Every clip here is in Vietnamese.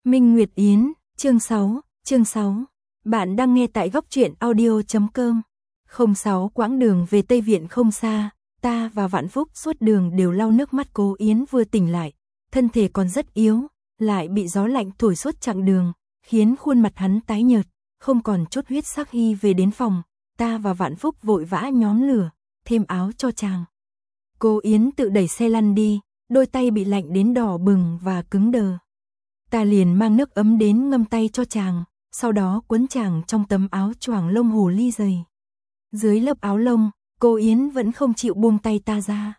Minh Nguyệt Yến, chương 6. Bạn đang nghe tại góc truyện audio.com. 06 quãng đường về Tây Viện không xa, ta và Vạn Phúc suốt đường đều lau nước mắt. Cô Yến vừa tỉnh lại, thân thể còn rất yếu, lại bị gió lạnh thổi suốt chặng đường, khiến khuôn mặt hắn tái nhợt, không còn chút huyết sắc. Khi về đến phòng, ta và Vạn Phúc vội vã nhóm lửa, thêm áo cho chàng. Cô Yến tự đẩy xe lăn đi, đôi tay bị lạnh đến đỏ bừng và cứng đờ. Ta liền mang nước ấm đến ngâm tay cho chàng, sau đó quấn chàng trong tấm áo choàng lông hồ ly dày. Dưới lớp áo lông, cô Yến vẫn không chịu buông tay ta ra.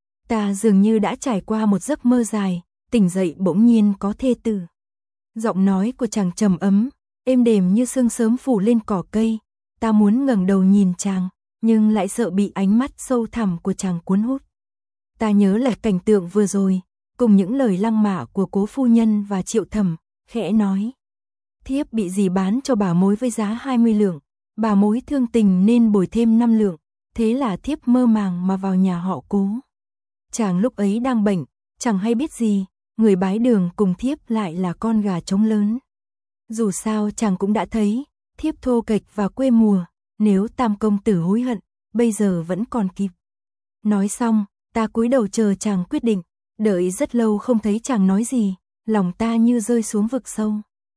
Ta dường như đã trải qua một giấc mơ dài, tỉnh dậy bỗng nhiên có thê tử. Giọng nói của chàng trầm ấm, êm đềm như sương sớm phủ lên cỏ cây. Ta muốn ngẩng đầu nhìn chàng, nhưng lại sợ bị ánh mắt sâu thẳm của chàng cuốn hút. Ta nhớ lại cảnh tượng vừa rồi, cùng những lời lăng mạ của Cố phu nhân và Triệu Thẩm, khẽ nói: thiếp bị dì bán cho bà mối với giá 20 lượng, bà mối thương tình nên bồi thêm 5 lượng, thế là thiếp mơ màng mà vào nhà họ Cố. Chàng lúc ấy đang bệnh, chẳng hay biết gì, người bái đường cùng thiếp lại là con gà trống lớn. Dù sao chàng cũng đã thấy, thiếp thô kệch và quê mùa, nếu Tam công tử hối hận, bây giờ vẫn còn kịp. Nói xong, ta cúi đầu chờ chàng quyết định, đợi rất lâu không thấy chàng nói gì, lòng ta như rơi xuống vực sâu.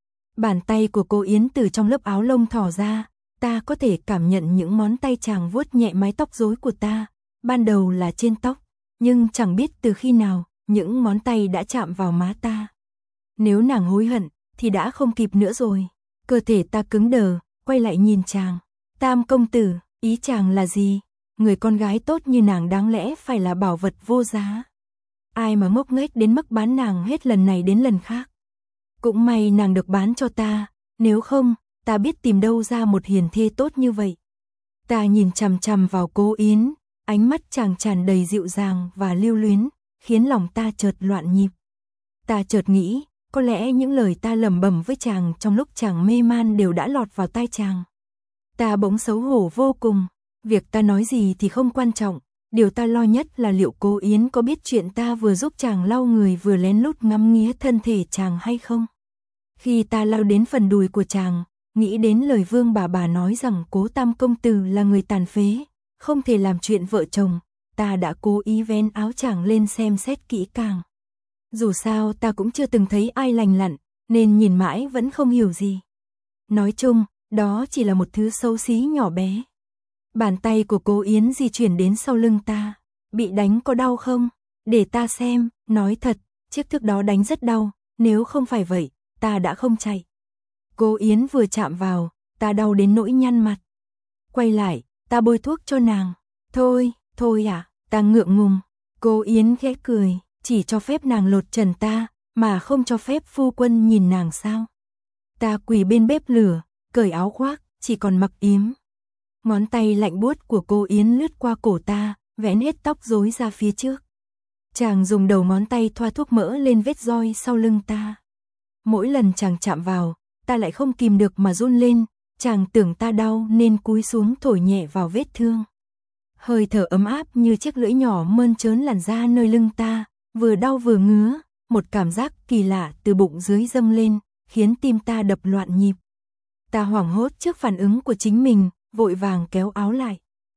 Bàn tay của cô Yến từ trong lớp áo lông thò ra, ta có thể cảm nhận những ngón tay chàng vuốt nhẹ mái tóc rối của ta, ban đầu là trên tóc, nhưng chẳng biết từ khi nào, những ngón tay đã chạm vào má ta. Nếu nàng hối hận, thì đã không kịp nữa rồi. Cơ thể ta cứng đờ, quay lại nhìn chàng. Tam công tử, ý chàng là gì? Người con gái tốt như nàng đáng lẽ phải là bảo vật vô giá. Ai mà ngốc nghếch đến mức bán nàng hết lần này đến lần khác. Cũng may nàng được bán cho ta, nếu không, ta biết tìm đâu ra một hiền thê tốt như vậy. Ta nhìn chằm chằm vào Cố Yến, ánh mắt chàng tràn đầy dịu dàng và lưu luyến, khiến lòng ta chợt loạn nhịp. Ta chợt nghĩ, có lẽ những lời ta lẩm bẩm với chàng trong lúc chàng mê man đều đã lọt vào tai chàng. Ta bỗng xấu hổ vô cùng, việc ta nói gì thì không quan trọng, điều ta lo nhất là liệu Cố Yến có biết chuyện ta vừa giúp chàng lau người vừa lén lút ngắm nghía thân thể chàng hay không. Khi ta lau đến phần đùi của chàng, nghĩ đến lời Vương bà nói rằng Cố Tam công tử là người tàn phế, không thể làm chuyện vợ chồng, ta đã cố ý vén áo chàng lên xem xét kỹ càng. Dù sao ta cũng chưa từng thấy ai lành lặn, nên nhìn mãi vẫn không hiểu gì. Nói chung, đó chỉ là một thứ xấu xí nhỏ bé. Bàn tay của Cố Yến di chuyển đến sau lưng ta. Bị đánh có đau không? Để ta xem, nói thật, chiếc thước đó đánh rất đau, nếu không phải vậy, ta đã không chạy. Cố Yến vừa chạm vào, ta đau đến nỗi nhăn mặt. Quay lại, ta bôi thuốc cho nàng. Thôi à, ta ngượng ngùng. Cố Yến khẽ cười, chỉ cho phép nàng lột trần ta, mà không cho phép phu quân nhìn nàng sao? Ta quỳ bên bếp lửa, cởi áo khoác, chỉ còn mặc yếm. Ngón tay lạnh buốt của cô Yến lướt qua cổ ta, vén hết tóc rối ra phía trước. Chàng dùng đầu ngón tay thoa thuốc mỡ lên vết roi sau lưng ta. Mỗi lần chàng chạm vào, ta lại không kìm được mà run lên, chàng tưởng ta đau nên cúi xuống thổi nhẹ vào vết thương. Hơi thở ấm áp như chiếc lưỡi nhỏ mơn trớn làn da nơi lưng ta, vừa đau vừa ngứa, một cảm giác kỳ lạ từ bụng dưới dâng lên, khiến tim ta đập loạn nhịp. Ta hoảng hốt trước phản ứng của chính mình, vội vàng kéo áo lại.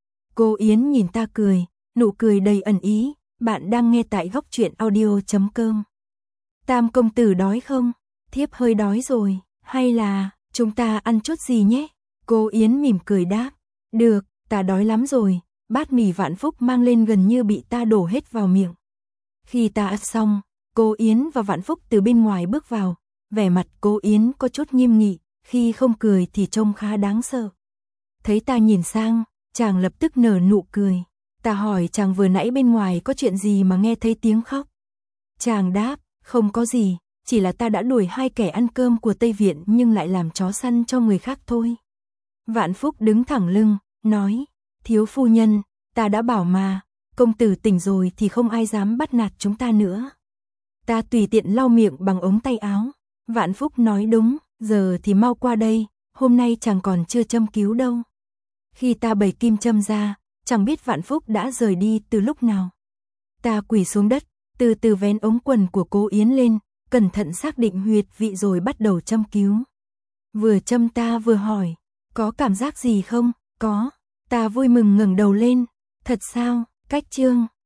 Cô Yến nhìn ta cười, nụ cười đầy ẩn ý. Bạn đang nghe tại góc truyện audio.com. Tam công tử đói không? Thiếp hơi đói rồi, hay là chúng ta ăn chút gì nhé? Cô Yến mỉm cười đáp. Được, ta đói lắm rồi. Bát mì Vạn Phúc mang lên gần như bị ta đổ hết vào miệng. Khi ta ăn xong, cô Yến và Vạn Phúc từ bên ngoài bước vào. Vẻ mặt cô Yến có chút nghiêm nghị, khi không cười thì trông khá đáng sợ. Thấy ta nhìn sang, chàng lập tức nở nụ cười. Ta hỏi chàng vừa nãy bên ngoài có chuyện gì mà nghe thấy tiếng khóc. Chàng đáp, không có gì, chỉ là ta đã đuổi 2 kẻ ăn cơm của Tây Viện nhưng lại làm chó săn cho người khác thôi. Vạn Phúc đứng thẳng lưng, nói, thiếu phu nhân, ta đã bảo mà, công tử tỉnh rồi thì không ai dám bắt nạt chúng ta nữa. Ta tùy tiện lau miệng bằng ống tay áo. Vạn Phúc nói đúng, giờ thì mau qua đây, hôm nay chàng còn chưa châm cứu đâu. Khi ta bày kim châm ra, chẳng biết Vạn Phúc đã rời đi từ lúc nào. Ta quỳ xuống đất, từ từ vén ống quần của cô Yến lên, cẩn thận xác định huyệt vị rồi bắt đầu châm cứu. Vừa châm ta vừa hỏi, có cảm giác gì không? Có. Ta vui mừng ngẩng đầu lên. Thật sao? Cách Trương